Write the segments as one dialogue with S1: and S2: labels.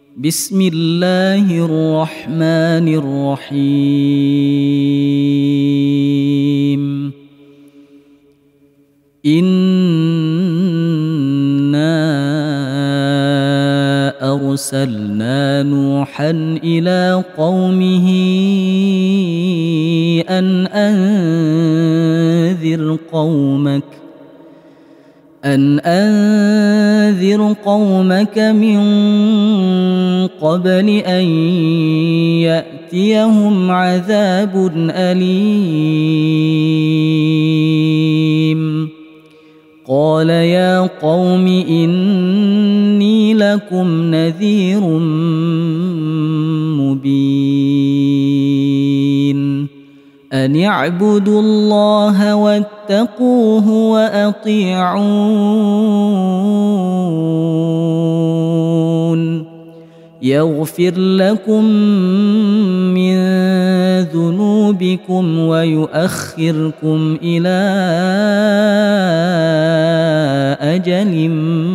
S1: بسم الله الرحمن الرحيم. إنا أرسلنا نوحا إلى قومه أن أنذر قومك من قبل أن يأتيهم عذاب أليم. قال يا قوم إني لكم نذير مبين. أن اعبدوا الله واتقوه وأطيعون يغفر لكم من ذنوبكم ويؤخركم إلى أجل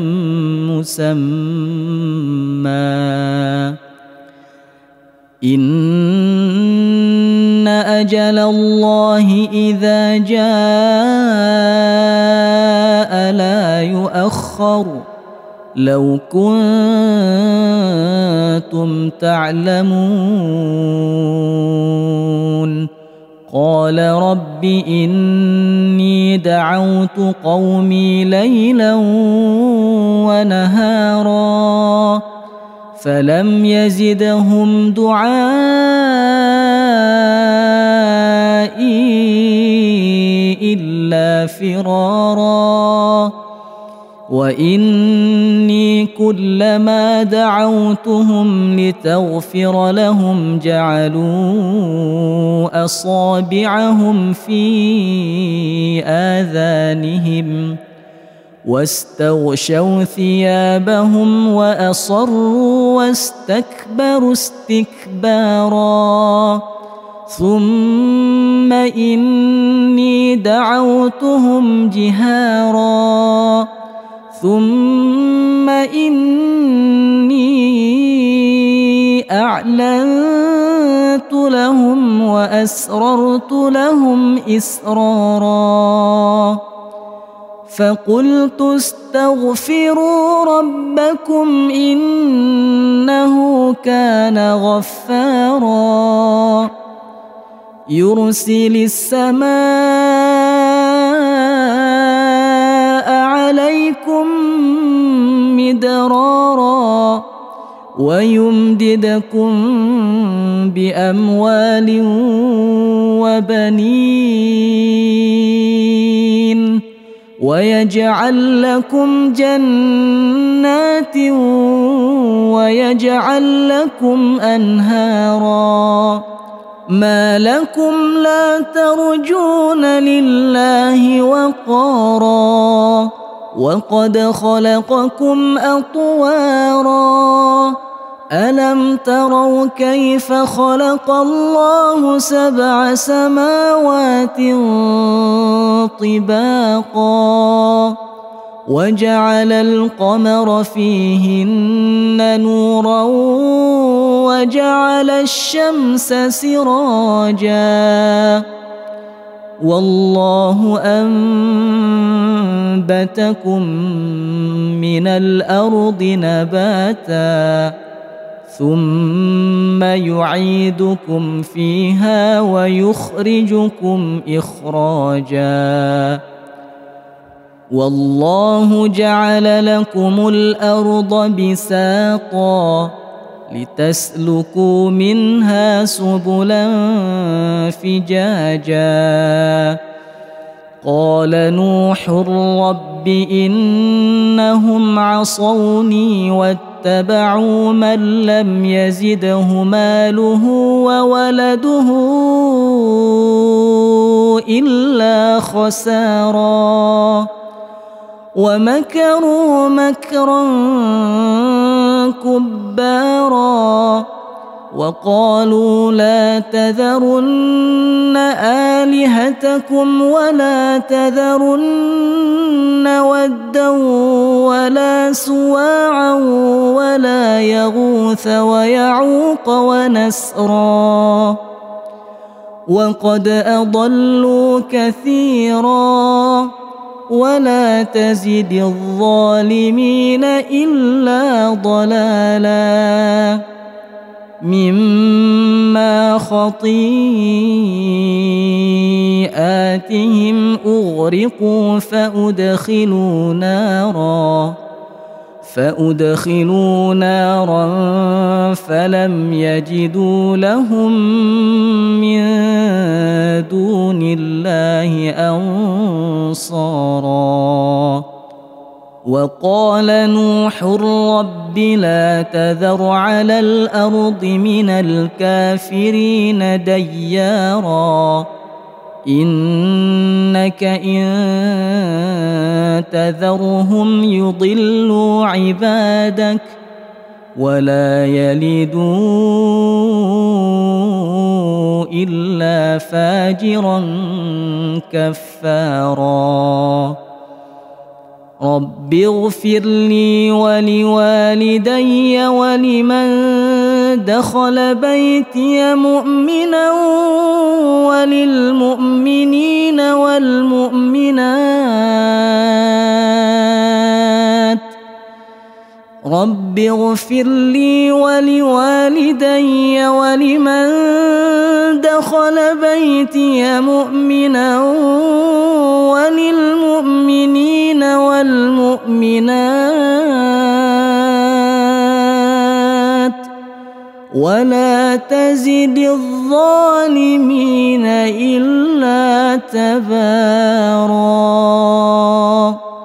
S1: مسمى. إن أجل الله إذا جاء لا يؤخر لو كنتم تعلمون. قال رب إني دعوت قومي ليلا ونهارا فلم يزدهم دعائي إلا فرارا. وإني كلما دعوتهم لتغفر لهم جعلوا أصابعهم في آذانهم واستغشوا ثيابهم وأصروا واستكبروا استكبارا. ثم إني دعوتهم جهارا ثم إني أعلنت لهم وأسررت لهم إسرارا. فقلت استغفروا ربكم إنه كان غفارا يرسل السماء عليكم مدرارا ويمددكم بأموال وبنين ويجعل لكم جنات ويجعل لكم أنهارا. ما لكم لا ترجون لله وقارا وقد خلقكم أطوارا. ألم تروا كيف خلق الله 7 سماوات طباقا وجعل القمر فيهن نورا وجعل الشمس سراجا والله أنبتكم من الأرض نباتا ثم يعيدكم فيها ويخرجكم إخراجا. والله جعل لكم الأرض بساطا لتسلكوا منها سبلا فجاجا. قال نوح رب إنهم عصوني واتبعوا من لم يزده ماله وولده إلا خسارا ومكروا مكرا كبارا وقالوا لا تذرن آلهتكم ولا تذرن ودا ولا سواعا ولا يغوث ويعوق ونسرا وقد أضلوا كثيرا ولا تزد الظالمين إلا ضلالا مما خطيئاتهم أغرقوا فأدخلوا نارا فلم يجدوا لهم من دون الله أنصارا وقال نوح رب لا تذر على الأرض من الكافرين ديارا إنك إن تذرهم يضلوا عبادك ولا يلدوا إلا فاجرا كفارا رب اغفر لي ولوالدي ولمن دخل بيتي مؤمنا وللمؤمنين والمؤمنات رب اغفر لي ولوالدي ولمن دخل بيتي مؤمنا وللمؤمنين والمؤمنات ولا تزد الظالمين إلا تبارا.